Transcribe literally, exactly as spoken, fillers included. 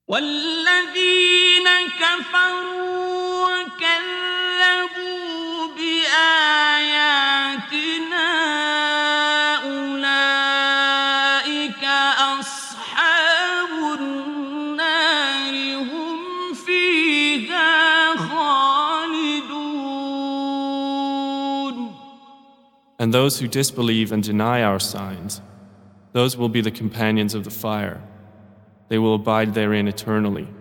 والذين كفروا وكذبوا بآياتنا أولئك أصحاب النار هم فيها خالدون. And those who disbelieve and deny our signs, those will be the companions of the fire. They will abide therein eternally.